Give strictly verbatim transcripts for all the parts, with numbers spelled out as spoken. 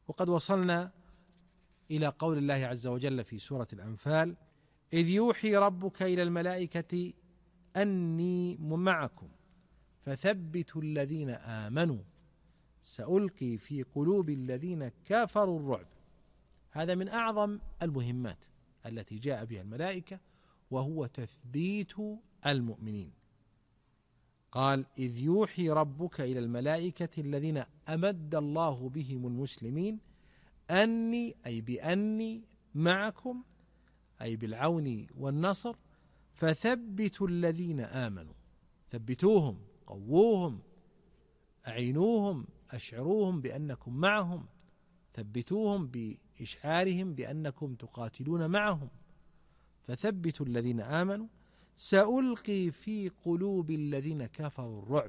وقد وصلنا إلى قول الله عز وجل في سورة الأنفال: إذ يوحي ربك إلى الملائكة أني معكم فثبتوا الذين آمنوا سألقي في قلوب الذين كفروا الرعب. هذا من أعظم المهمات التي جاء بها الملائكة، وهو تثبيت المؤمنين. قال: إذ يوحي ربك إلى الملائكة الذين أمد الله بهم المسلمين أني أي بأني معكم أي بالعون والنصر، فثبتوا الذين آمنوا، ثبتوهم، قووهم، أعينوهم، أشعروهم بأنكم معهم، ثبتوهم بإشعارهم بأنكم تقاتلون معهم. فثبتوا الذين آمنوا سألقي في قلوب الذين كفروا الرعب.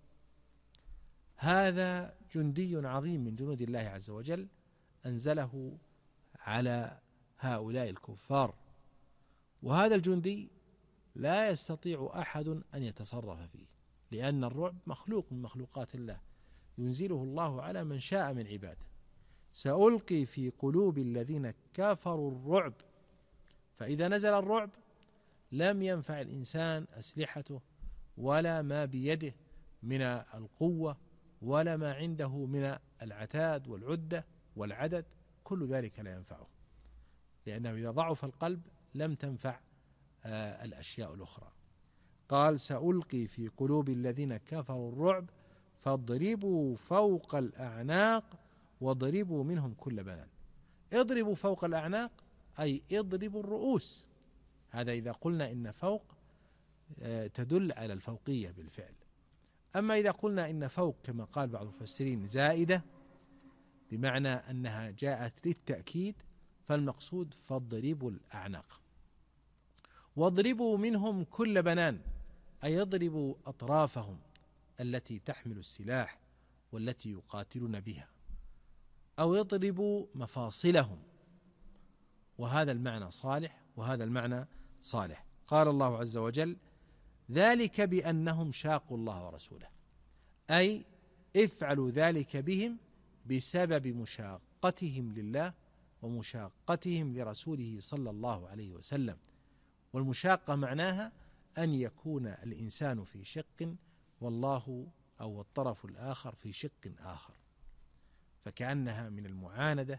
هذا جندي عظيم من جنود الله عز وجل أنزله على هؤلاء الكفار، وهذا الجندي لا يستطيع أحد أن يتصرف فيه، لأن الرعب مخلوق من مخلوقات الله ينزله الله على من شاء من عباده. سألقي في قلوب الذين كفروا الرعب. فإذا نزل الرعب لم ينفع الإنسان أسلحته ولا ما بيده من القوة ولا ما عنده من العتاد والعدة والعدد، كل ذلك لا ينفعه، لأنه إذا ضعف القلب لم تنفع آه الأشياء الأخرى. قال: سألقي في قلوب الذين كفروا الرعب فاضربوا فوق الأعناق واضربوا منهم كل بنان. اضربوا فوق الأعناق أي اضربوا الرؤوس. هذا إذا قلنا إن فوق آه تدل على الفوقية بالفعل. أما إذا قلنا إن فوق كما قال بعض المفسرين زائدة بمعنى أنها جاءت للتأكيد، فالمقصود فاضربوا الأعناق. واضربوا منهم كل بنان أي اضربوا أطرافهم التي تحمل السلاح والتي يقاتلون بها، أو يضربوا مفاصلهم، وهذا المعنى صالح وهذا المعنى صالح. قال الله عز وجل: ذلك بأنهم شاقوا الله ورسوله، أي افعلوا ذلك بهم بسبب مشاقتهم لله ومشاقتهم لرسوله صلى الله عليه وسلم. والمشاقة معناها أن يكون الإنسان في شق والله أو الطرف الآخر في شق آخر، فكأنها من المعاندة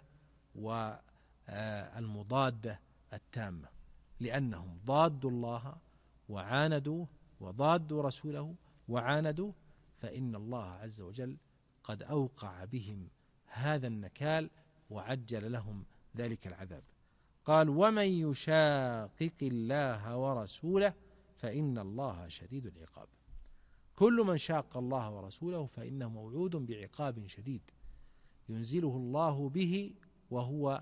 والمضادة التامة، لأنهم ضادوا الله وعاندوه وضادوا رسوله وعاندوه، فإن الله عز وجل قد أوقع بهم هذا النكال وعجل لهم ذلك العذاب. قال: ومن يشاقق الله ورسوله فإن الله شديد العقاب. كل من شاق الله ورسوله فإنه موعود بعقاب شديد ينزله الله به، وهو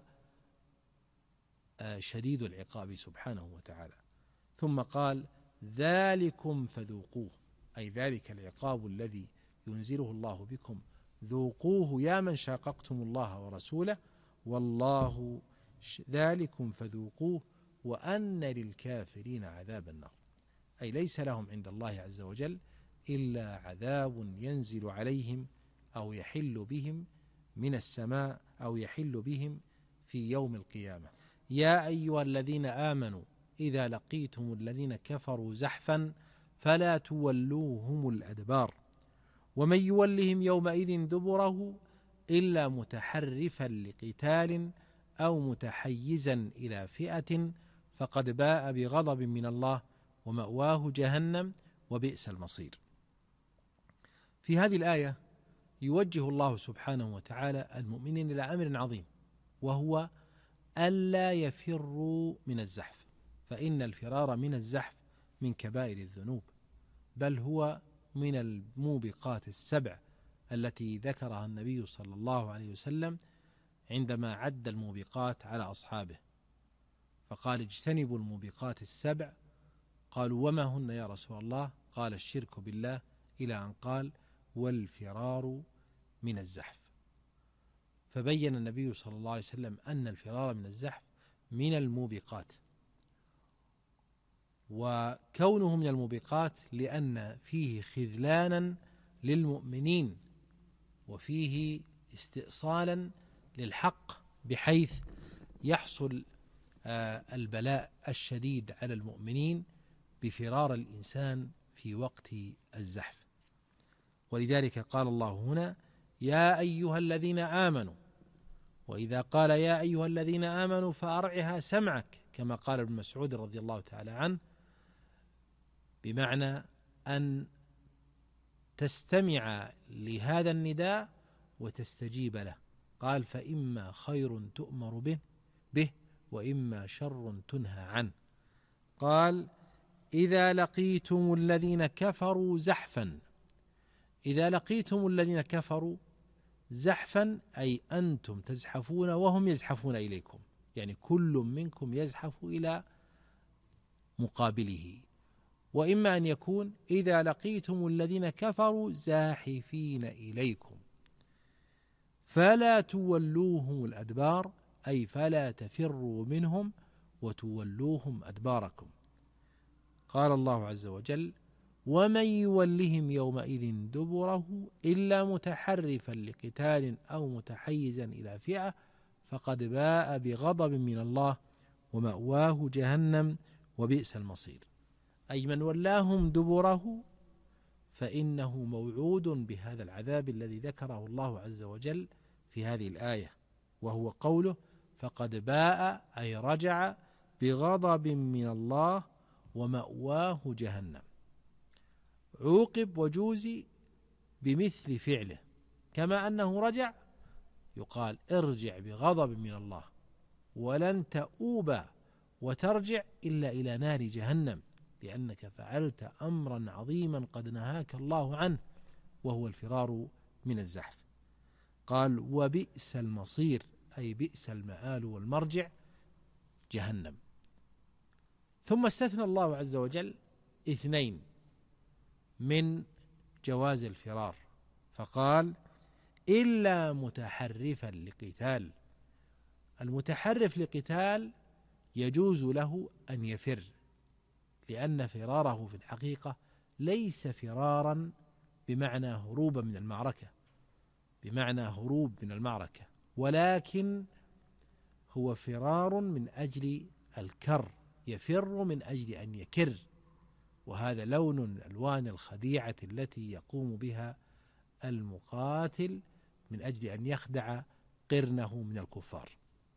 شديد العقاب سبحانه وتعالى. ثم قال: ذلكم فذوقوه، أي ذلك العقاب الذي ينزله الله بكم ذوقوه يا من شاققتم الله ورسوله، والله ذلكم فذوقوه وأن للكافرين عذاب النار. أي ليس لهم عند الله عز وجل إلا عذاب ينزل عليهم أو يحل بهم من السماء أو يحل بهم في يوم القيامة. يا أيها الذين آمنوا إذا لقيتم الذين كفروا زحفا فلا تولوهم الأدبار ومن يولهم يومئذ دبره إلا متحرفا لقتال أو متحيزا إلى فئة فقد باء بغضب من الله ومأواه جهنم وبئس المصير. في هذه الآية يوجه الله سبحانه وتعالى المؤمنين إلى أمر عظيم، وهو ألا يفروا من الزحف، فإن الفرار من الزحف من كبائر الذنوب، بل هو من الموبقات السبع التي ذكرها النبي صلى الله عليه وسلم عندما عد الموبقات على أصحابه، فقال: اجتنبوا الموبقات السبع. قالوا: وما هن يا رسول الله؟ قال: الشرك بالله، إلى أن قال: والفرار من الزحف. فبين النبي صلى الله عليه وسلم أن الفرار من الزحف من الموبقات، وكونه من الموبقات لأن فيه خذلانا للمؤمنين وفيه استئصالا للحق بحيث يحصل البلاء الشديد على المؤمنين بفرار الإنسان في وقت الزحف. ولذلك قال الله هنا يا أيها الذين آمنوا، وإذا قال يا أيها الذين آمنوا فأرعها سمعك كما قال ابن مسعود رضي الله تعالى عنه، بمعنى أن تستمع لهذا النداء وتستجيب له. قال فإما خير تؤمر به به وإما شر تنهى عنه. قال إذا لقيتم الذين كفروا زحفا، إذا لقيتم الذين كفروا زحفا أي أنتم تزحفون وهم يزحفون إليكم، يعني كل منكم يزحف إلى مقابله. وإما أن يكون إذا لقيتم الذين كفروا زاحفين إليكم فلا تولوهم الأدبار، أي فلا تفروا منهم وتولوهم أدباركم. قال الله عز وجل ومن يولهم يومئذ دبره إلا متحرفا لقتال أو متحيزا إلى فئة فقد باء بغضب من الله ومأواه جهنم وبئس المصير. أي من ولاهم دبره فإنه موعود بهذا العذاب الذي ذكره الله عز وجل في هذه الآية، وهو قوله فقد باء أي رجع بغضب من الله ومأواه جهنم. عوقب وجوزي بمثل فعله، كما أنه رجع يقال ارجع بغضب من الله، ولن تؤوب وترجع إلا إلى نار جهنم لأنك فعلت أمرا عظيما قد نهاك الله عنه وهو الفرار من الزحف. قال وبئس المصير أي بئس المآل والمرجع جهنم. ثم استثنى الله عز وجل اثنين من جواز الفرار فقال إلا متحرفا لقتال. المتحرف لقتال يجوز له أن يفر، لأن فراره في الحقيقة ليس فرارا بمعنى هروبا من المعركة بمعنى هروب من المعركة ولكن هو فرار من أجل الكر، يفر من أجل أن يكر، وهذا لون من ألوان الخديعة التي يقوم بها المقاتل من أجل أن يخدع قرنه من الكفار.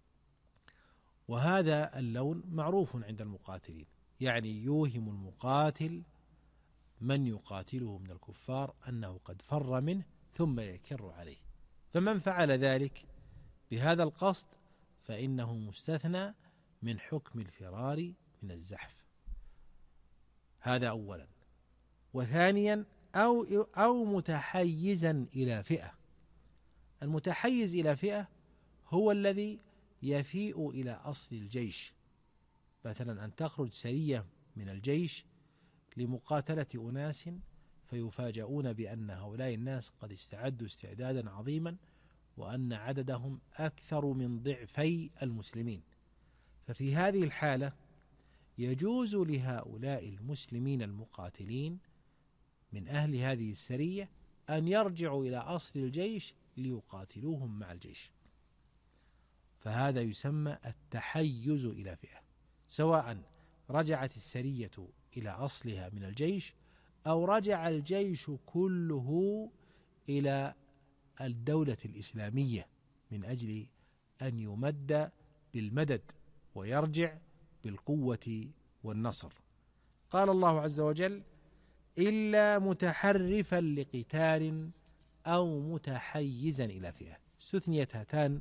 وهذا اللون معروف عند المقاتلين، يعني يوهم المقاتل من يقاتله من الكفار أنه قد فر منه ثم يكر عليه، فمن فعل ذلك بهذا القصد فإنه مستثنى من حكم الفرار من الزحف. هذا أولا. وثانيا أو, أو متحيزا إلى فئة. المتحيز إلى فئة هو الذي يفيء إلى أصل الجيش، مثلا أن تخرج سرية من الجيش لمقاتلة أناس فيفاجؤون بأن هؤلاء الناس قد استعدوا استعدادا عظيما وأن عددهم أكثر من ضعفي المسلمين، ففي هذه الحالة يجوز لهؤلاء المسلمين المقاتلين من أهل هذه السرية أن يرجعوا إلى أصل الجيش ليقاتلوهم مع الجيش، فهذا يسمى التحيز إلى فئة، سواء رجعت السرية إلى أصلها من الجيش أو رجع الجيش كله إلى الدولة الإسلامية من أجل أن يمد بالمدد ويرجع بالقوة والنصر. قال الله عز وجل إلا متحرفا لقتال أو متحيزا إلى فئة. استثنيت هاتان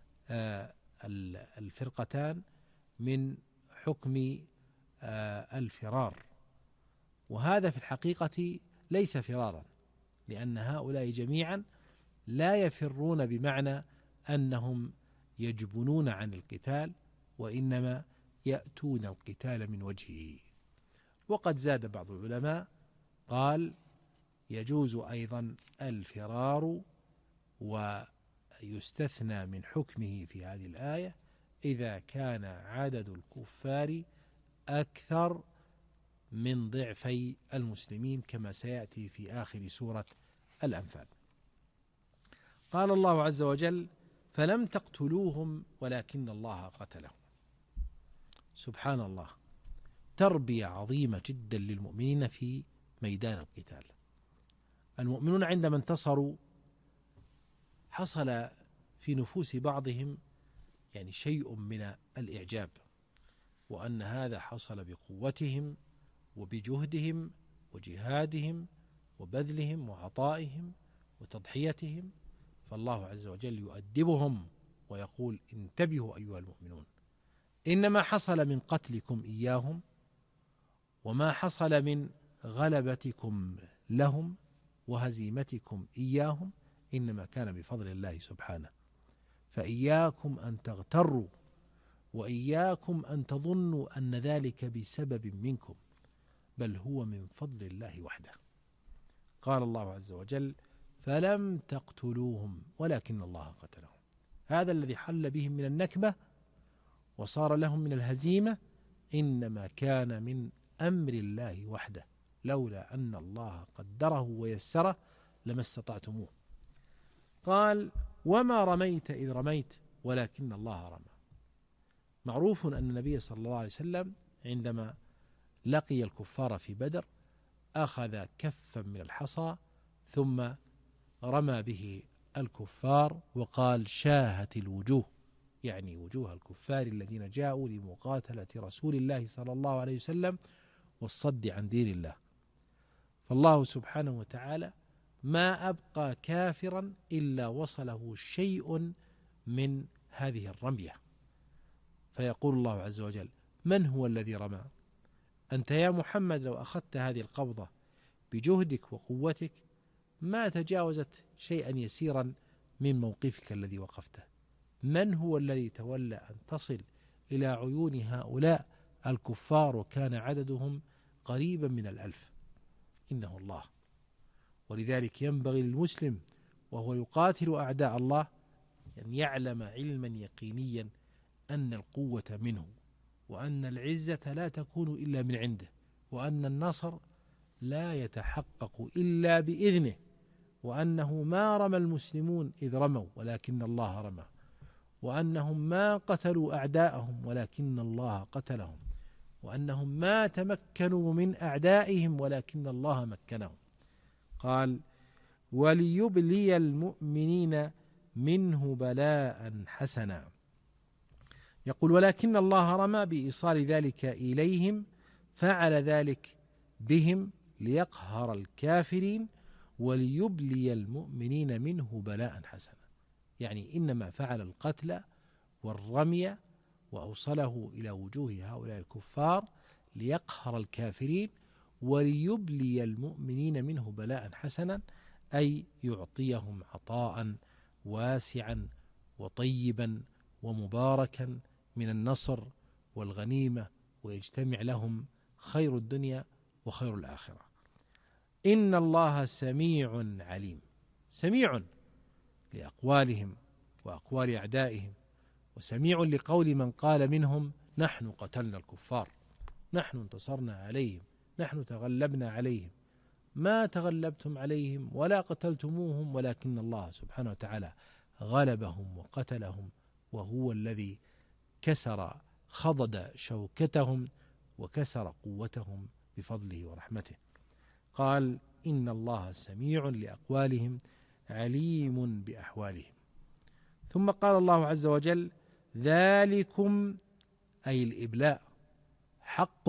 الفرقتان من حكم الفرار، وهذا في الحقيقة ليس فرارا، لأن هؤلاء جميعا لا يفرون بمعنى أنهم يجبنون عن القتال، وإنما يأتون القتال من وجهه. وقد زاد بعض العلماء قال يجوز أيضا الفرار ويستثنى من حكمه في هذه الآية إذا كان عدد الكفار أكثر من ضعفي المسلمين كما سيأتي في آخر سورة الأنفال. قال الله عز وجل فلم تقتلوهم ولكن الله قتلهم. سبحان الله، تربية عظيمة جدا للمؤمنين في ميدان القتال. المؤمنون عندما انتصروا حصل في نفوس بعضهم يعني شيء من الإعجاب، وأن هذا حصل بقوتهم وبجهدهم وجهادهم وبذلهم وعطائهم وتضحيتهم، فالله عز وجل يؤدبهم ويقول: انتبهوا أيها المؤمنون، إنما حصل من قتلكم إياهم وما حصل من غلبتكم لهم وهزيمتكم إياهم إنما كان بفضل الله سبحانه، فإياكم أن تغتروا وإياكم أن تظنوا أن ذلك بسبب منكم، بل هو من فضل الله وحده. قال الله عز وجل: فلم تقتلوهم ولكن الله قتلهم. هذا الذي حل بهم من النكبة وصار لهم من الهزيمة إنما كان من أمر الله وحده، لولا أن الله قدره ويسره لما استطعتموه. قال: وما رميت إذ رميت ولكن الله رمى. معروف أن النبي صلى الله عليه وسلم عندما لقي الكفار في بدر أخذ كفا من الحصى ثم رمى به الكفار وقال: شاهت الوجوه، يعني وجوه الكفار الذين جاءوا لمقاتلة رسول الله صلى الله عليه وسلم والصد عن دين الله. فالله سبحانه وتعالى ما أبقى كافرا إلا وصله شيء من هذه الرمية، فيقول الله عز وجل: من هو الذي رمى؟ أنت يا محمد لو أخذت هذه القبضة بجهدك وقوتك ما تجاوزت شيئا يسيرا من موقفك الذي وقفته. من هو الذي تولى أن تصل إلى عيون هؤلاء الكفار وكان عددهم قريبا من الألف؟ إنه الله. ولذلك ينبغي للمسلم وهو يقاتل أعداء الله أن يعلم علما يقينيا أن القوة منه، وأن العزة لا تكون إلا من عنده، وأن النصر لا يتحقق إلا بإذنه، وأنه ما رمى المسلمون إذ رموا ولكن الله رمى، وأنهم ما قتلوا أعداءهم ولكن الله قتلهم، وأنهم ما تمكنوا من أعدائهم ولكن الله مكنهم. قال: وليبلي المؤمنين منه بلاء حسنا. يقول: ولكن الله رمى بإيصال ذلك إليهم، فعل ذلك بهم ليقهر الكافرين وليبلي المؤمنين منه بلاء حسنا، يعني إنما فعل القتل والرمي وأوصله إلى وجوه هؤلاء الكفار ليقهر الكافرين وليبلي المؤمنين منه بلاء حسنا، أي يعطيهم عطاء واسعا وطيبا ومباركا من النصر والغنيمة، ويجتمع لهم خير الدنيا وخير الآخرة. إن الله سميع عليم، سميع لأقوالهم وأقوال أعدائهم، وسميع لقول من قال منهم: نحن قتلنا الكفار، نحن انتصرنا عليهم، نحن تغلبنا عليهم. ما تغلبتم عليهم ولا قتلتموهم، ولكن الله سبحانه وتعالى غلبهم وقتلهم، وهو الذي كسر خضد شوكتهم وكسر قوتهم بفضله ورحمته. قال: إن الله سميع لأقوالهم عليم بأحوالهم. ثم قال الله عز وجل: ذلكم أي الإبلاء حق،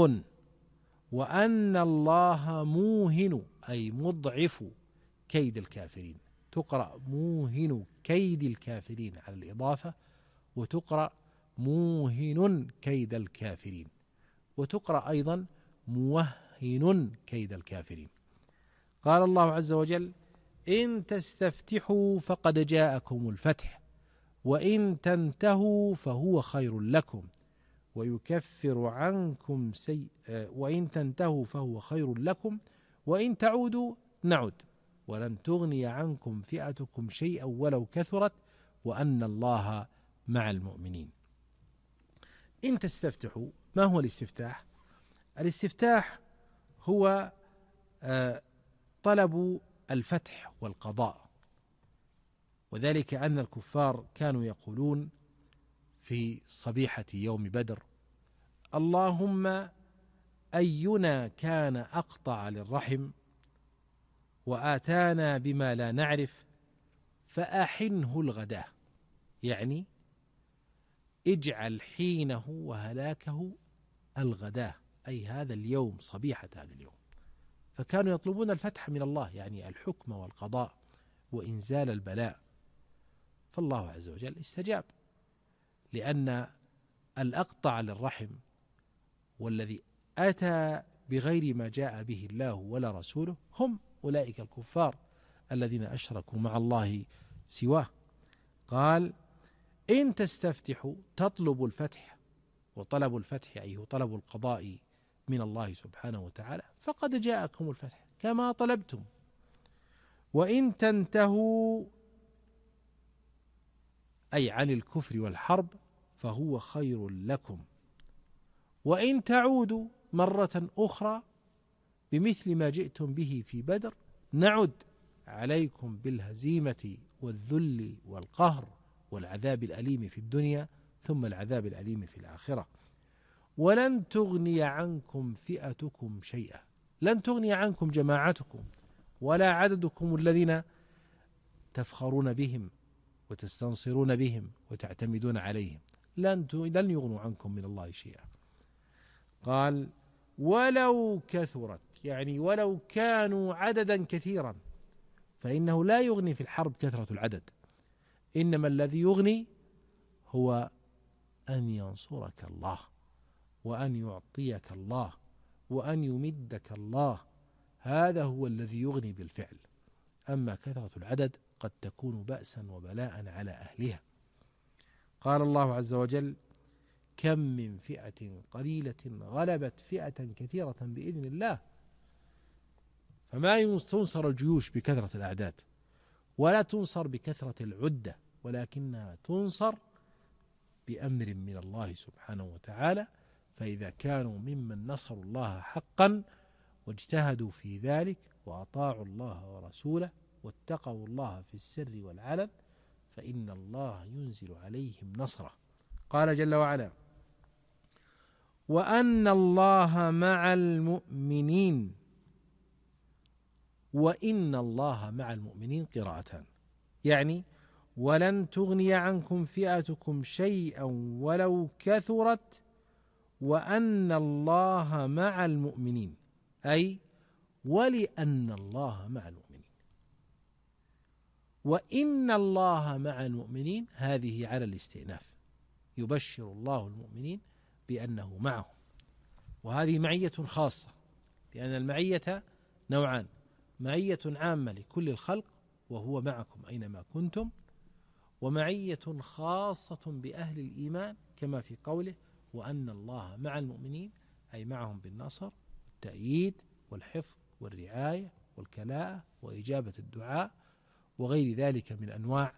وأن الله موهن أي مضعف كيد الكافرين. تقرأ موهن كيد الكافرين على الإضافة، وتقرأ موهن كيد الكافرين، وتقرأ أيضا موهن كيد الكافرين. قال الله عز وجل: إن تستفتحوا فقد جاءكم الفتح، وإن تنتهوا فهو خير لكم ويكفر عنكم سيء وإن تنتهوا فهو خير لكم وإن تعودوا نعد ولن تغني عنكم فئتكم شيئا ولو كثرت وأن الله مع المؤمنين. إن تستفتحوا، ما هو الاستفتاح؟ الاستفتاح هو طلب الفتح والقضاء، وذلك أن الكفار كانوا يقولون في صبيحة يوم بدر: اللهم أينا كان أقطع للرحم وآتانا بما لا نعرف فأحنه الغداة، يعني اجعل حينه وهلاكه الغداة، أي هذا اليوم، صبيحة هذا اليوم. فكانوا يطلبون الفتح من الله، يعني الحكم والقضاء وإنزال البلاء، فالله عز وجل استجاب، لأن الأقطع للرحم والذي أتى بغير ما جاء به الله ولا رسوله هم أولئك الكفار الذين أشركوا مع الله سواه. قال: إن تستفتحوا، تطلب الفتح، وطلب الفتح أي هو طلب القضاء من الله سبحانه وتعالى، فقد جاءكم الفتح كما طلبتم، وإن تنتهوا أي عن الكفر والحرب فهو خير لكم، وإن تعودوا مرة أخرى بمثل ما جئتم به في بدر نعد عليكم بالهزيمة والذل والقهر والعذاب الأليم في الدنيا ثم العذاب الأليم في الآخرة. ولن تغني عنكم فئتكم شيئا، لن تغني عنكم جماعتكم ولا عددكم الذين تفخرون بهم وتستنصرون بهم وتعتمدون عليهم، لن لن يغنوا عنكم من الله شيئا. قال: ولو كثرت، يعني ولو كانوا عددا كثيرا، فإنه لا يغني في الحرب كثرة العدد، إنما الذي يغني هو أن ينصرك الله وأن يعطيك الله وأن يمدك الله، هذا هو الذي يغني بالفعل. أما كثرة العدد قد تكون بأسا وبلاء على أهلها. قال الله عز وجل: كم من فئة قليلة غلبت فئة كثيرة بإذن الله. فما تنصر الجيوش بكثرة الأعداد ولا تنصر بكثرة العدة، ولكنها تنصر بأمر من الله سبحانه وتعالى. فإذا كانوا ممن نصروا الله حقا واجتهدوا في ذلك وأطاعوا الله ورسوله واتقوا الله في السر والعلن فإن الله ينزل عليهم نصره. قال جل وعلا: وأن الله مع المؤمنين. وإن الله مع المؤمنين قراءتان، يعني ولن تغني عنكم فئتكم شيئا ولو كثرت، وأن الله مع المؤمنين، أي ولأن الله مع المؤمنين. وإن الله مع المؤمنين هذه على الاستئناف، يبشر الله المؤمنين بأنه معهم، وهذه معية خاصة، لأن المعية نوعان: معية عامة لكل الخلق وهو معكم أينما كنتم، ومعية خاصة بأهل الإيمان كما في قوله: وأن الله مع المؤمنين، أي معهم بالنصر والتأييد والحفظ والرعاية والكلاءة وإجابة الدعاء وغير ذلك من أنواع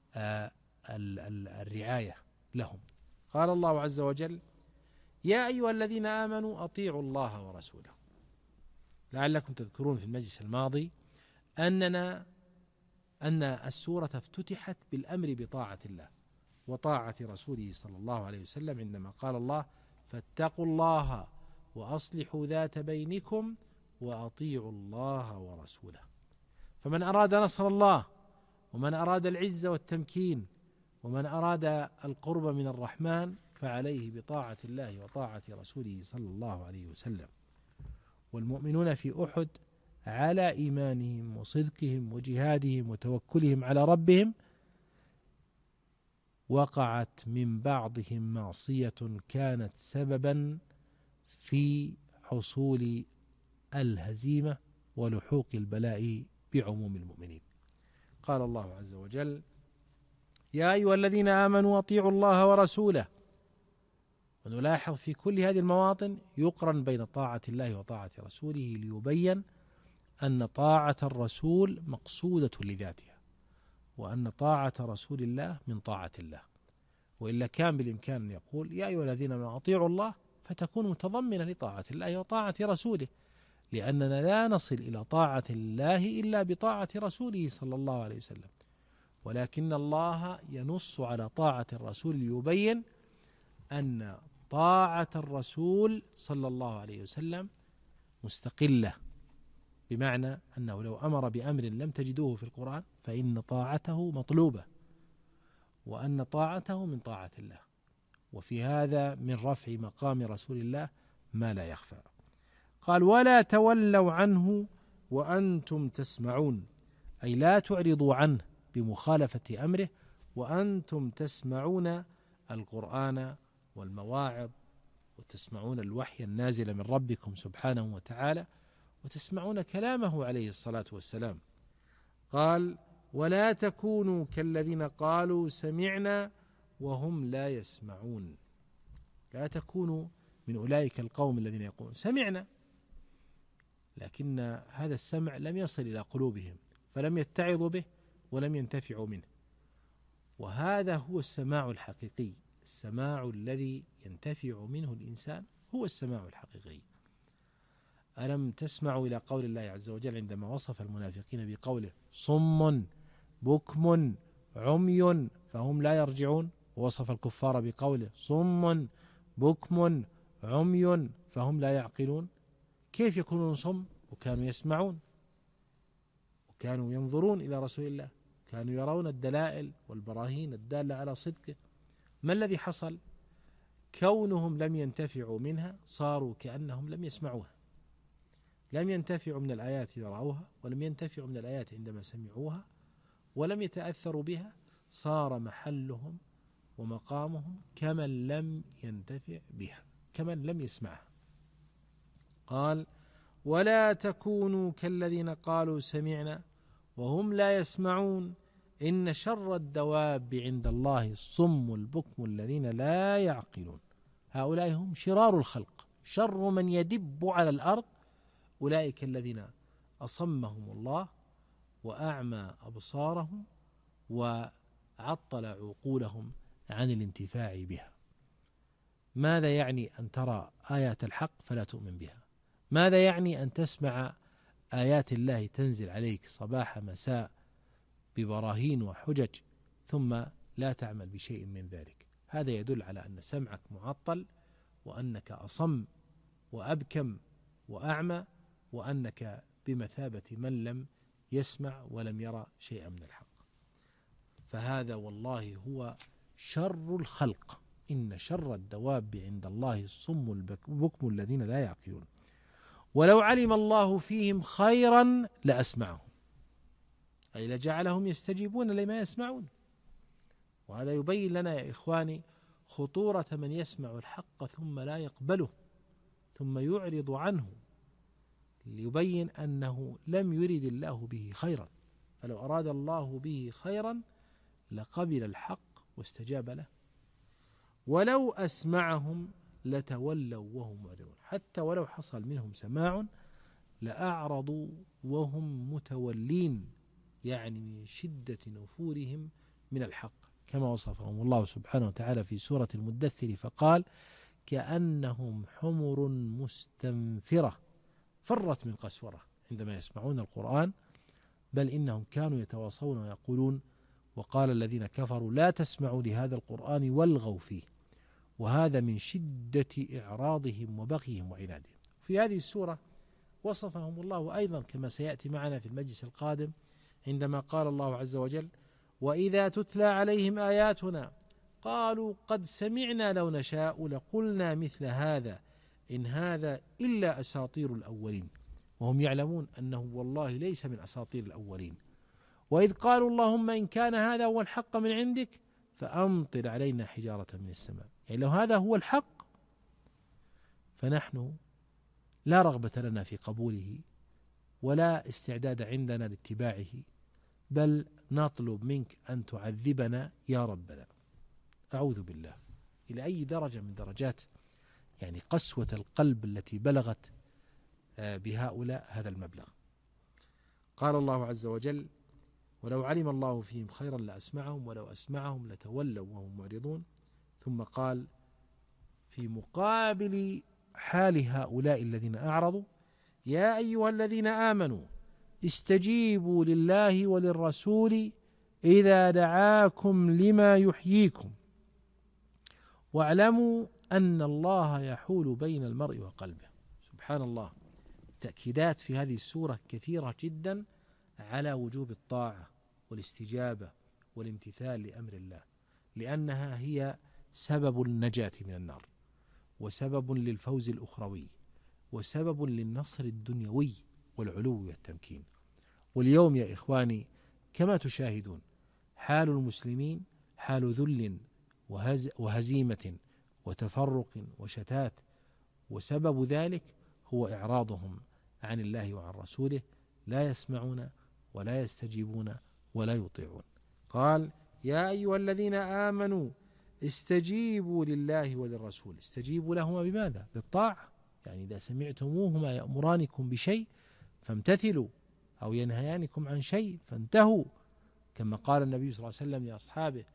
الرعاية لهم. قال الله عز وجل: يا أيها الذين آمنوا أطيعوا الله ورسوله. لعلكم تذكرون في المجلس الماضي أننا أن السورة افتتحت بالأمر بطاعة الله وطاعة رسوله صلى الله عليه وسلم، عندما قال الله: فاتقوا الله وأصلحوا ذات بينكم وأطيعوا الله ورسوله. فمن أراد نصر الله ومن أراد العزة والتمكين ومن أراد القرب من الرحمن فعليه بطاعة الله وطاعة رسوله صلى الله عليه وسلم. والمؤمنون في أحد على إيمانهم وصدقهم وجهادهم وتوكلهم على ربهم وقعت من بعضهم معصية كانت سببا في حصول الهزيمة ولحوق البلاء بعموم المؤمنين. قال الله عز وجل: يا أيها الذين آمنوا أطيعوا الله ورسوله. ونلاحظ في كل هذه المواطن يقرن بين طاعة الله وطاعة رسوله ليبين أن طاعة الرسول مقصودة لذاتها، وأن طاعة رسول الله من طاعة الله، وإلا كان بالإمكان أن يقول: يا أيها الذين آمنوا أطيعوا الله، فتكون متضمنة لطاعة الله وطاعة رسوله، لأننا لا نصل إلى طاعة الله إلا بطاعة رسوله صلى الله عليه وسلم. ولكن الله ينص على طاعة الرسول ليبين أن طاعة الرسول صلى الله عليه وسلم مستقلة، بمعنى أنه لو أمر بأمر لم تجدوه في القرآن فإن طاعته مطلوبة، وأن طاعته من طاعة الله، وفي هذا من رفع مقام رسول الله ما لا يخفى. قال ولا تولوا عنه وأنتم تسمعون، أي لا تعرضوا عنه بمخالفة أمره وأنتم تسمعون القرآن والمواعظ، وتسمعون الوحي النازل من ربكم سبحانه وتعالى، وتسمعون كلامه عليه الصلاة والسلام. قال ولا تكونوا كالذين قالوا سمعنا وهم لا يسمعون، لا تكونوا من أولئك القوم الذين يقولون سمعنا، لكن هذا السمع لم يصل إلى قلوبهم فلم يتعظوا به ولم ينتفعوا منه. وهذا هو السماع الحقيقي، السماع الذي ينتفع منه الإنسان هو السماع الحقيقي. ألم تسمعوا إلى قول الله عز وجل عندما وصف المنافقين بقوله صم بكم عمي فهم لا يرجعون، ووصف الكفار بقوله صم بكم عمي فهم لا يعقلون. كيف يكونون صم وكانوا يسمعون وكانوا ينظرون إلى رسول الله، كانوا يرون الدلائل والبراهين الدالة على صدقه؟ ما الذي حصل؟ كونهم لم ينتفعوا منها صاروا كأنهم لم يسمعوها، لم ينتفعوا من الآيات إذا رأوها، ولم ينتفعوا من الآيات عندما سمعوها، ولم يتأثروا بها، صار محلهم ومقامهم كمن لم ينتفع بها، كمن لم يسمعها. قال ولا تكونوا كالذين قالوا سمعنا وهم لا يسمعون إن شر الدواب عند الله الصم البكم الذين لا يعقلون. هؤلاء هم شرار الخلق، شر من يدب على الأرض أولئك الذين أصمهم الله وأعمى أبصارهم وعطل عقولهم عن الانتفاع بها. ماذا يعني أن ترى آيات الحق فلا تؤمن بها؟ ماذا يعني أن تسمع آيات الله تنزل عليك صباح مساء ببراهين وحجج ثم لا تعمل بشيء من ذلك؟ هذا يدل على أن سمعك معطل، وأنك أصم وأبكم وأعمى، وأنك بمثابة من لم يسمع ولم يرى شيئا من الحق. فهذا والله هو شر الخلق، إن شر الدواب عند الله الصم البكم الذين لا يعقلون. ولو علم الله فيهم خيرا لأسمعهم، أي لجعلهم يستجيبون لما يسمعون. وهذا يبين لنا يا إخواني خطورة من يسمع الحق ثم لا يقبله ثم يعرض عنه، ليبين أنه لم يرد الله به خيرا، فلو أراد الله به خيرا لقبل الحق واستجاب له. ولو أسمعهم لتولوا وهم معرضون، حتى ولو حصل منهم سماع لأعرضوا وهم متولين، يعني من شدة نفورهم من الحق، كما وصفهم الله سبحانه وتعالى في سورة المدثر فقال كأنهم حمر مستنفرة فرت من قسورة عندما يسمعون القرآن، بل إنهم كانوا يتواصون ويقولون وقال الذين كفروا لا تسمعوا لهذا القرآن والغوا فيه، وهذا من شدة إعراضهم وبغيهم وعنادهم. في هذه السورة وصفهم الله أيضا كما سيأتي معنا في المجلس القادم، عندما قال الله عز وجل وإذا تتلى عليهم آياتنا قالوا قد سمعنا لو نشاء لقلنا مثل هذا إن هذا إلا أساطير الأولين، وهم يعلمون أنه والله ليس من أساطير الأولين. وإذ قالوا اللهم إن كان هذا هو الحق من عندك فأمطر علينا حجارة من السماء، يعني لو هذا هو الحق فنحن لا رغبة لنا في قبوله ولا استعداد عندنا لاتباعه، بل نطلب منك أن تعذبنا يا ربنا. أعوذ بالله، إلى أي درجة من درجات يعني قسوة القلب التي بلغت بهؤلاء هذا المبلغ. قال الله عز وجل ولو علم الله فيهم خيرا لأسمعهم ولو أسمعهم لتولوا وهم معرضون. ثم قال في مقابل حال هؤلاء الذين أعرضوا يا أيها الذين آمنوا استجيبوا لله وللرسول إذا دعاكم لما يحييكم واعلموا أن الله يحول بين المرء وقلبه. سبحان الله، تأكيدات في هذه السورة كثيرة جدا على وجوب الطاعة والاستجابة والامتثال لأمر الله، لأنها هي سبب النجاة من النار، وسبب للفوز الأخروي، وسبب للنصر الدنيوي والعلو والتمكين. واليوم يا إخواني كما تشاهدون حال المسلمين حال ذل وهز وهزيمة وتفرق وشتات، وسبب ذلك هو إعراضهم عن الله وعن رسوله، لا يسمعون ولا يستجيبون ولا يطيعون. قال: يا أيها الذين آمنوا استجيبوا لله وللرسول. استجيبوا لهما بماذا؟ بالطاعة، يعني إذا سمعتموهما يأمرانكم بشيء فامتثلوا، أو ينهيانكم عن شيء فانتهوا، كما قال النبي صلى الله عليه وسلم لأصحابه: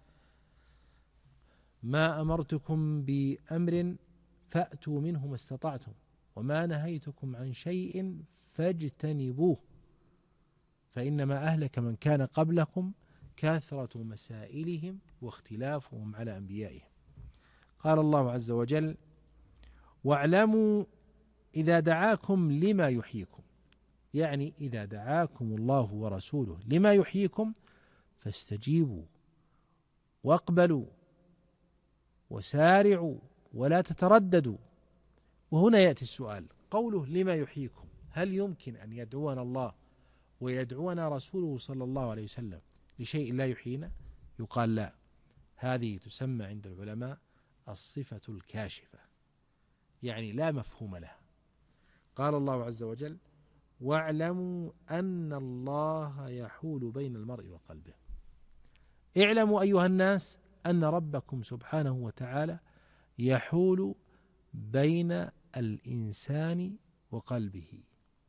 ما أمرتكم بأمر فأتوا منه ما استطعتم، وما نهيتكم عن شيء فاجتنبوه، فإنما أهلك من كان قبلكم كثرة مسائلهم واختلافهم على أنبيائهم. قال الله عز وجل: واعلموا إذا دعاكم لما يحييكم، يعني إذا دعاكم الله ورسوله لما يحييكم فاستجيبوا واقبلوا وسارعوا ولا تترددوا. وهنا يأتي السؤال: قوله لما يحييكم، هل يمكن أن يدعونا الله ويدعونا رسوله صلى الله عليه وسلم لشيء لا يحيينا؟ يقال لا، هذه تسمى عند العلماء الصفة الكاشفة، يعني لا مفهوم لها. قال الله عز وجل: واعلموا أن الله يحول بين المرء وقلبه. اعلموا أيها الناس أن ربكم سبحانه وتعالى يحول بين الإنسان وقلبه.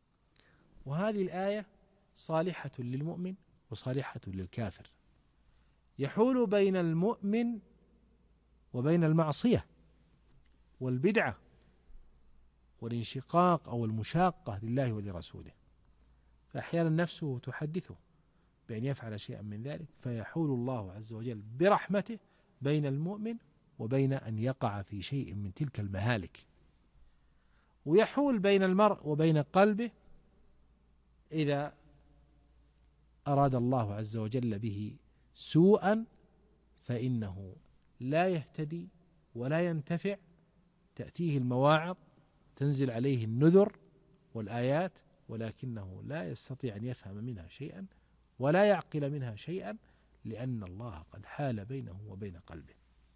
وهذه الآية صالحة للمؤمن وصالحة للكافر. يحول بين المؤمن وبين المعصية والبدعة والانشقاق أو المشاقة لله ولرسوله، فأحيانا نفسه تحدثه بأن يفعل شيئا من ذلك، فيحول الله عز وجل برحمته بين المؤمن وبين أن يقع في شيء من تلك المهالك. ويحول بين المرء وبين قلبه إذا أراد الله عز وجل به سوءا، فإنه لا يهتدي ولا ينتفع، تأتيه المواعظ، تنزل عليه النذر والآيات، ولكنه لا يستطيع أن يفهم منها شيئا ولا يعقل منها شيئا، لأن الله قد حال بينه وبين قلبه.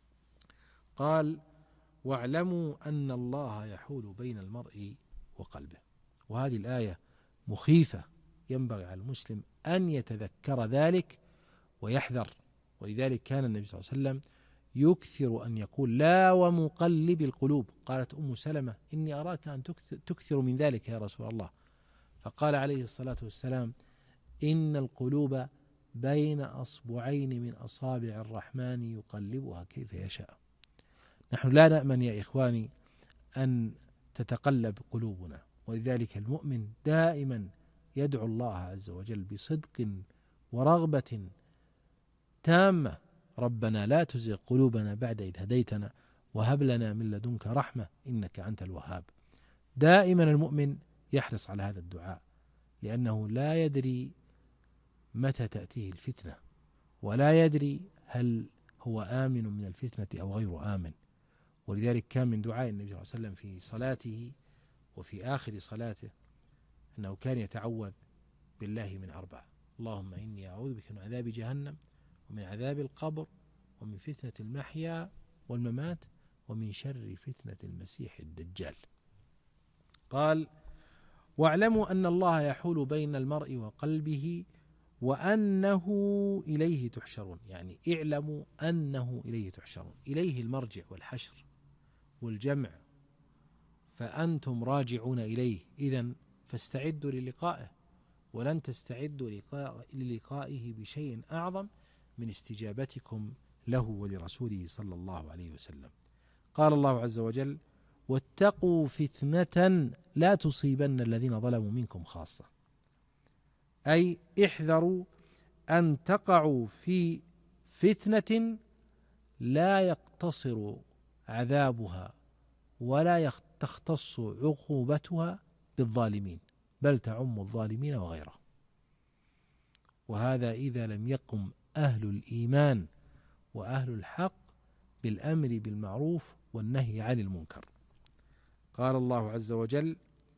قال: واعلموا أن الله يحول بين المرء وقلبه. وهذه الآية مخيفة، ينبغي على المسلم أن يتذكر ذلك ويحذر. ولذلك كان النبي صلى الله عليه وسلم يكثر أن يقول: لا ومقلب القلوب. قالت أم سلمة: إني أراك أن تكثر من ذلك يا رسول الله. فقال عليه الصلاة والسلام: إن القلوب بين أصبعين من أصابع الرحمن يقلبها كيف يشاء. نحن لا نأمن يا إخواني أن تتقلب قلوبنا، ولذلك المؤمن دائما يدعو الله عز وجل بصدق ورغبة تامة: ربنا لا تزغ قلوبنا بعد إذ هديتنا وهب لنا من لدنك رحمة إنك أنت الوهاب. دائما المؤمن يحرص على هذا الدعاء، لأنه لا يدري متى تأتيه الفتنة، ولا يدري هل هو آمن من الفتنة أو غير آمن. ولذلك كان من دعاء النبي صلى الله عليه وسلم في صلاته وفي آخر صلاته أنه كان يتعوذ بالله من أربع: اللهم إني أعوذ بك من عذاب جهنم ومن عذاب القبر ومن فتنة المحيا والممات ومن شر فتنة المسيح الدجال. قال: واعلموا أن الله يحول بين المرء وقلبه وأنه إليه تحشرون. يعني اعلموا أنه إليه تحشرون، إليه المرجع والحشر والجمع، فأنتم راجعون إليه، إذن فاستعدوا للقائه، ولن تستعدوا للقائه بشيء أعظم من استجابتكم له ولرسوله صلى الله عليه وسلم. قال الله عز وجل: واتقوا فتنة لا تصيبن الذين ظلموا منكم خاصة، أي احذروا أن تقعوا في فتنة لا يقتصر عذابها ولا تختص عقوبتها بالظالمين، بل تعم الظالمين وغيرهم. وهذا إذا لم يقم أهل الإيمان وأهل الحق بالأمر بالمعروف والنهي عن المنكر. قال الله عز وجل: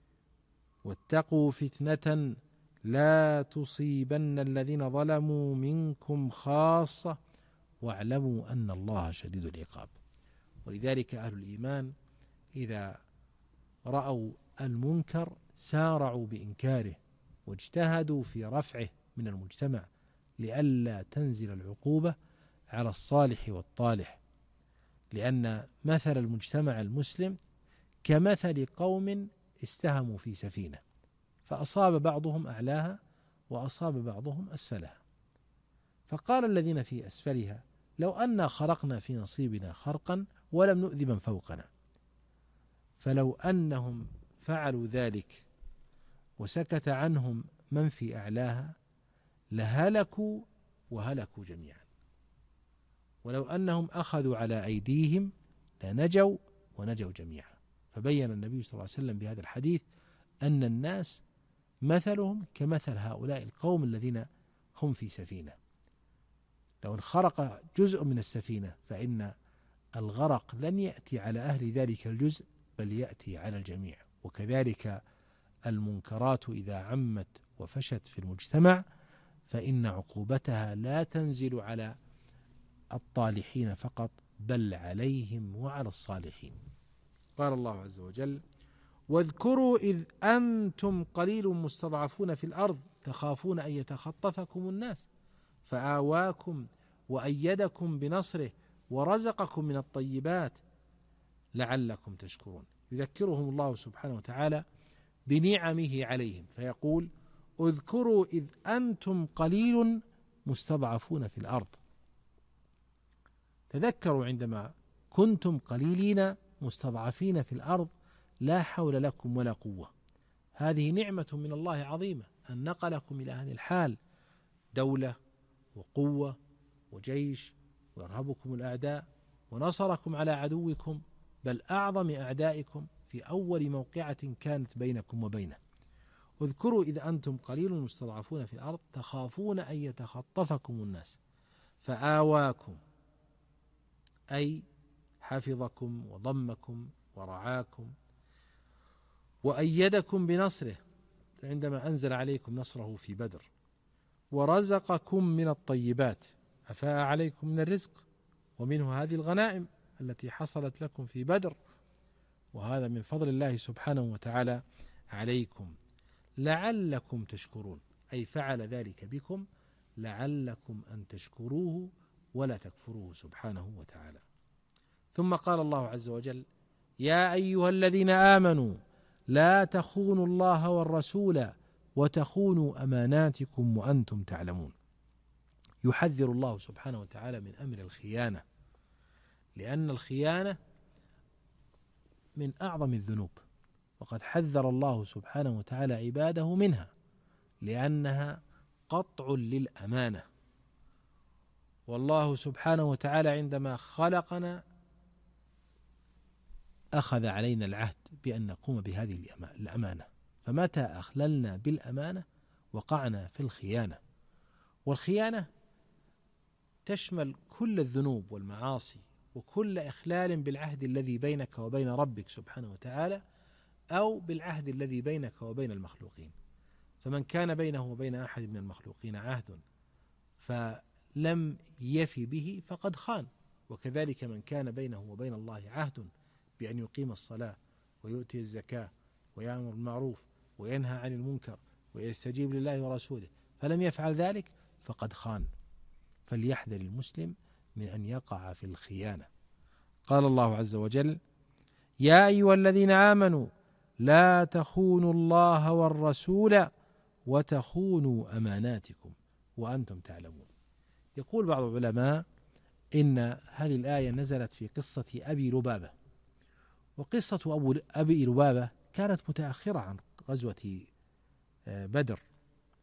واتقوا فتنة لا تصيبن الذين ظلموا منكم خاصة واعلموا أن الله شديد العقاب. ولذلك أهل الإيمان إذا رأوا المنكر سارعوا بإنكاره واجتهدوا في رفعه من المجتمع لئلا تنزل العقوبة على الصالح والطالح، لأن مثل المجتمع المسلم كمثل قوم استهموا في سفينة فأصاب بعضهم أعلاها وأصاب بعضهم أسفلها، فقال الذين في أسفلها: لو أنا خرقنا في نصيبنا خرقا ولم نؤذ من فوقنا. فلو أنهم فعلوا ذلك وسكت عنهم من في أعلاها لهلكوا وهلكوا جميعا، ولو أنهم أخذوا على أيديهم لنجوا ونجوا جميعا. فبين النبي صلى الله عليه وسلم بهذا الحديث أن الناس مثلهم كمثل هؤلاء القوم الذين هم في سفينة، لو انخرق جزء من السفينة فإن الغرق لن يأتي على أهل ذلك الجزء بل يأتي على الجميع. وكذلك المنكرات إذا عمت وفشت في المجتمع فإن عقوبتها لا تنزل على الطالحين فقط بل عليهم وعلى الصالحين. قال الله عز وجل: واذكروا إذ أنتم قليل مستضعفون في الأرض تخافون أن يتخطفكم الناس فآواكم وأيدكم بنصره ورزقكم من الطيبات لعلكم تشكرون. يذكرهم الله سبحانه وتعالى بنعمه عليهم فيقول: اذكروا إذ أنتم قليل مستضعفون في الأرض. تذكروا عندما كنتم قليلين مستضعفين في الأرض لا حول لكم ولا قوة. هذه نعمة من الله عظيمة أن نقلكم إلى هذه الحال، دولة وقوة وجيش ويرهبكم الأعداء ونصركم على عدوكم بل أعظم أعدائكم في أول موقعة كانت بينكم وبينه. اذكروا إذ أنتم قليل مستضعفون في الأرض تخافون أن يتخطفكم الناس فآواكم أي حفظكم وضمكم ورعاكم وأيدكم بنصره عندما أنزل عليكم نصره في بدر، ورزقكم من الطيبات أفاء عليكم من الرزق ومنه هذه الغنائم التي حصلت لكم في بدر، وهذا من فضل الله سبحانه وتعالى عليكم لعلكم تشكرون، أي فعل ذلك بكم لعلكم أن تشكروه ولا تكفروه سبحانه وتعالى. ثم قال الله عز وجل: يا أيها الذين آمنوا لا تخونوا الله والرسول وتخونوا أماناتكم وأنتم تعلمون. يحذر الله سبحانه وتعالى من أمر الخيانة، لأن الخيانة من أعظم الذنوب، وقد حذر الله سبحانه وتعالى عباده منها لأنها قطع للأمانة. والله سبحانه وتعالى عندما خلقنا أخذ علينا العهد بأن نقوم بهذه الأمانة، فمتى أخللنا بالأمانة وقعنا في الخيانة. والخيانة تشمل كل الذنوب والمعاصي وكل إخلال بالعهد الذي بينك وبين ربك سبحانه وتعالى أو بالعهد الذي بينك وبين المخلوقين. فمن كان بينه وبين أحد من المخلوقين عهد فلم يفي به فقد خان، وكذلك من كان بينه وبين الله عهد بأن يقيم الصلاة ويؤتي الزكاة ويأمر بالمعروف وينهى عن المنكر ويستجيب لله ورسوله فلم يفعل ذلك فقد خان. فليحذر المسلم من أن يقع في الخيانة. قال الله عز وجل: يا أيها الذين آمنوا لا تخونوا الله والرسول وتخونوا أماناتكم وأنتم تعلمون. يقول بعض العلماء إن هذه الآية نزلت في قصة أبي لبابة، وقصة أبو أبي لبابة كانت متأخرة عن غزوة بدر،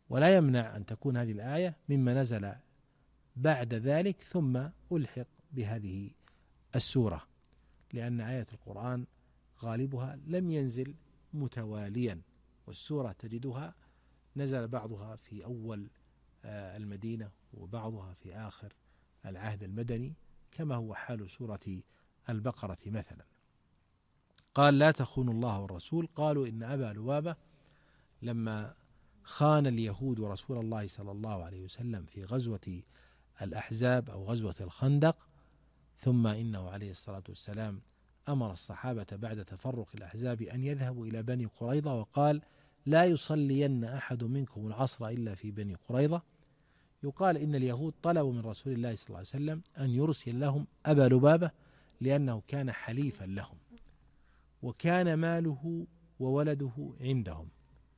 ولا يمنع أن تكون هذه الآية مما نزل بعد ذلك ثم ألحق بهذه السورة، لأن آية القرآن غالبها لم ينزل متواليا، والسورة تجدها نزل بعضها في أول المدينة وبعضها في آخر العهد المدني، كما هو حال سورة البقرة مثلا. قال لا تخونوا الله والرسول. قالوا إن أبا لبابة لما خان اليهود رسول الله صلى الله عليه وسلم في غزوة الأحزاب أو غزوة الخندق، ثم إنه عليه الصلاة والسلام أمر الصحابة بعد تفرق الأحزاب أن يذهبوا إلى بني قريظة، وقال لا يصلين أحد منكم العصر إلا في بني قريظة. يقال إن اليهود طلبوا من رسول الله صلى الله عليه وسلم أن يرسل لهم أبا لبابة لأنه كان حليفا لهم وكان ماله وولده عندهم،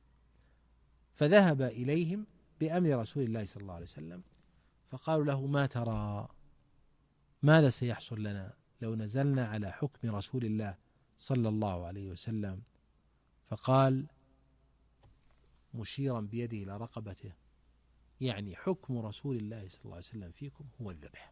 فذهب إليهم بأمر رسول الله صلى الله عليه وسلم، فقالوا له ما ترى، ماذا سيحصل لنا لو نزلنا على حكم رسول الله صلى الله عليه وسلم؟ فقال مشيرا بيده إلى رقبته يعني حكم رسول الله صلى الله عليه وسلم فيكم هو الذبح.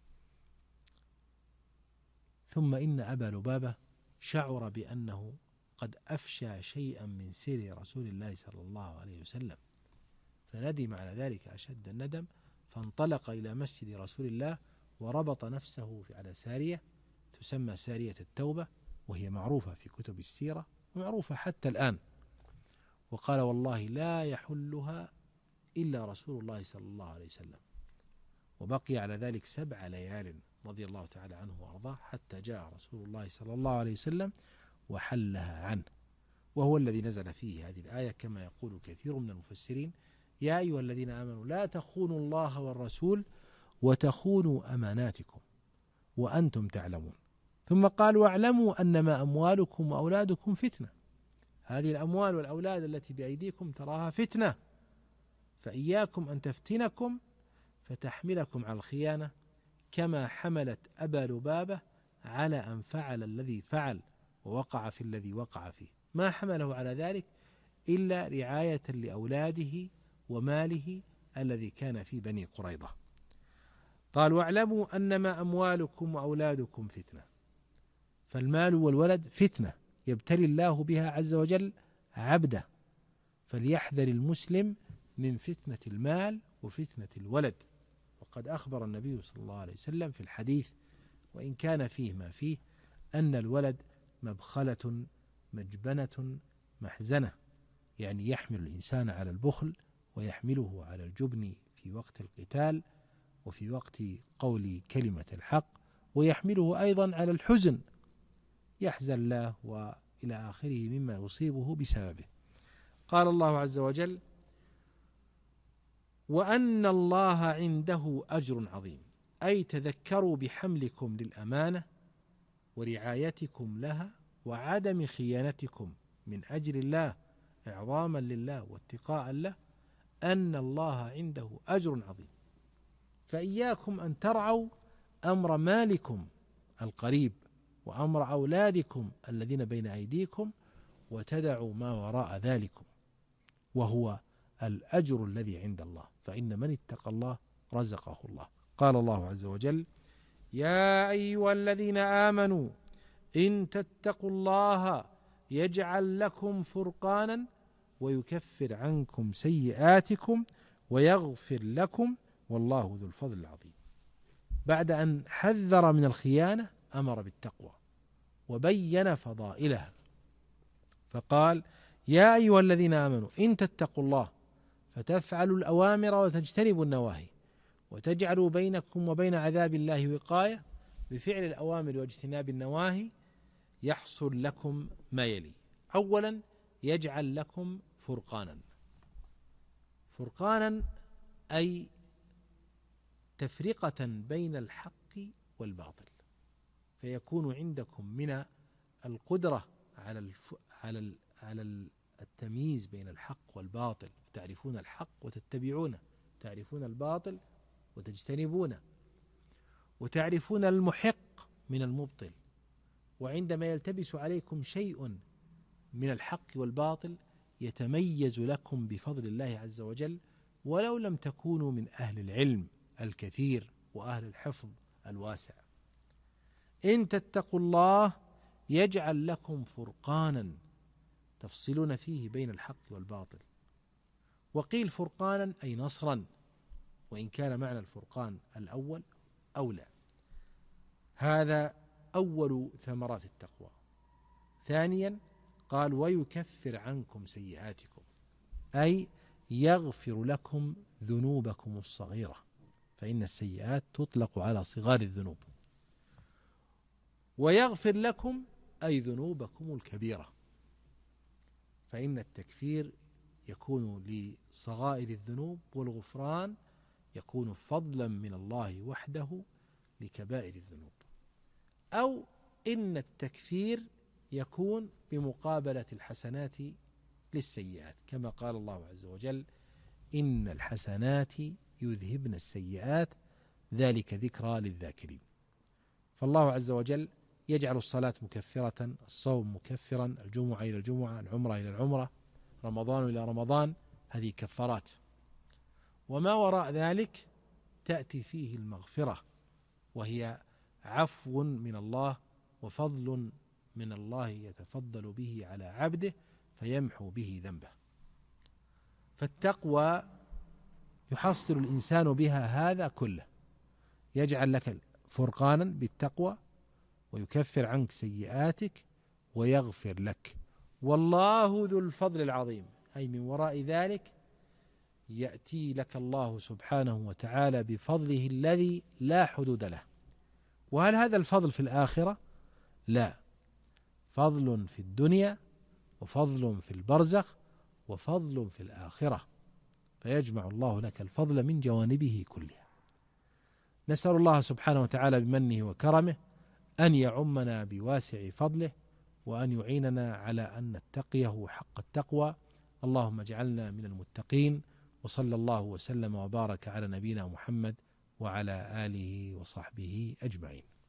ثم إن أبا لبابة شعر بأنه قد أفشى شيئا من سر رسول الله صلى الله عليه وسلم، فندم على ذلك أشد الندم، فانطلق إلى مسجد رسول الله وربط نفسه على سارية تسمى سارية التوبة، وهي معروفة في كتب السيرة ومعروفة حتى الآن، وقال والله لا يحلها إلا رسول الله صلى الله عليه وسلم. وبقي على ذلك سبع ليال رضي الله تعالى عنه وأرضاه حتى جاء رسول الله صلى الله عليه وسلم وحلها عنه، وهو الذي نزل فيه هذه الآية كما يقول كثير من المفسرين يا أيها الذين آمنوا لا تخونوا الله والرسول وتخونوا أماناتكم وأنتم تعلمون. ثم قال واعلموا أنما أموالكم وأولادكم فتنة، هذه الأموال والأولاد التي بأيديكم تراها فتنة، فإياكم أن تفتنكم فتحملكم على الخيانة كما حملت أبا لبابة على أن فعل الذي فعل ووقع في الذي وقع فيه، ما حمله على ذلك إلا رعاية لأولاده وماله الذي كان في بني قريظة. قال واعلموا أنما أموالكم وأولادكم فتنة، فالمال والولد فتنة يبتلي الله بها عز وجل عبده، فليحذر المسلم من فتنة المال وفتنة الولد. وقد أخبر النبي صلى الله عليه وسلم في الحديث وإن كان فيه ما فيه أن الولد مبخلة مجبنة محزنة، يعني يحمل الإنسان على البخل ويحمله على الجبن في وقت القتال وفي وقت قول كلمة الحق، ويحمله أيضا على الحزن يحزن له وإلى آخره مما يصيبه بسببه. قال الله عز وجل وأن الله عنده أجر عظيم، أي تذكروا بحملكم للأمانة ورعايتكم لها وعدم خيانتكم من أجل الله إعظاما لله واتقاء له أن الله عنده أجر عظيم. فإياكم أن ترعوا أمر مالكم القريب وأمر أولادكم الذين بين أيديكم وتدعوا ما وراء ذلكم، وهو الأجر الذي عند الله، فإن من اتقى الله رزقه الله. قال الله عز وجل يا أيها الذين آمنوا إن تتقوا الله يجعل لكم فرقانا ويكفر عنكم سيئاتكم ويغفر لكم والله ذو الفضل العظيم. بعد أن حذر من الخيانة أمر بالتقوى وبين فضائلها، فقال يا أيها الذين آمنوا إن تتقوا الله فتفعلوا الأوامر وتجتنبوا النواهي وتجعلوا بينكم وبين عذاب الله وقاية، بفعل الأوامر واجتناب النواهي يحصل لكم ما يلي. أولا يجعل لكم فرقانا، فرقانا أي تفرقة بين الحق والباطل، فيكون عندكم من القدرة على الف... على ال... على التمييز بين الحق والباطل، تعرفون الحق وتتبعونه، تعرفون الباطل وتجتنبونه، وتعرفون المحق من المبطل. وعندما يلتبس عليكم شيء من الحق والباطل يتميز لكم بفضل الله عز وجل ولو لم تكونوا من أهل العلم الكثير وأهل الحفظ الواسع. إن تتقوا الله يجعل لكم فرقانا تفصلون فيه بين الحق والباطل. وقيل فرقانا أي نصرا، وإن كان معنى الفرقان الأول أولى. هذا أول ثمرات التقوى. ثانيا قال ويكفر عنكم سيئاتكم، أي يغفر لكم ذنوبكم الصغيرة، فإن السيئات تطلق على صغار الذنوب. ويغفر لكم أي ذنوبكم الكبيرة، فإن التكفير يكون لصغائر الذنوب والغفران يكون فضلا من الله وحده لكبائر الذنوب. أو إن التكفير يكون بمقابلة الحسنات للسيئات، كما قال الله عز وجل إن الحسنات يذهبن السيئات ذلك ذكرى للذاكرين. فالله عز وجل يجعل الصلاة مكفرة، الصوم مكفرا، الجمعة إلى الجمعة، العمرة إلى العمرة، رمضان إلى رمضان، هذه كفارات. وما وراء ذلك تأتي فيه المغفرة، وهي عفو من الله وفضل من الله يتفضل به على عبده فيمحو به ذنبه. فالتقوى يحصل الإنسان بها هذا كله، يجعل لك فرقانا بالتقوى، ويكفر عنك سيئاتك، ويغفر لك. والله ذو الفضل العظيم، أي من وراء ذلك يأتي لك الله سبحانه وتعالى بفضله الذي لا حدود له. وهل هذا الفضل في الآخرة؟ لا، فضل في الدنيا وفضل في البرزخ وفضل في الآخرة، فيجمع الله لك الفضل من جوانبه كلها. نسأل الله سبحانه وتعالى بمنه وكرمه أن يعمنا بواسع فضله، وأن يعيننا على أن نتقيه حق التقوى. اللهم اجعلنا من المتقين، وصلى الله وسلم وبارك على نبينا محمد وعلى آله وصحبه أجمعين.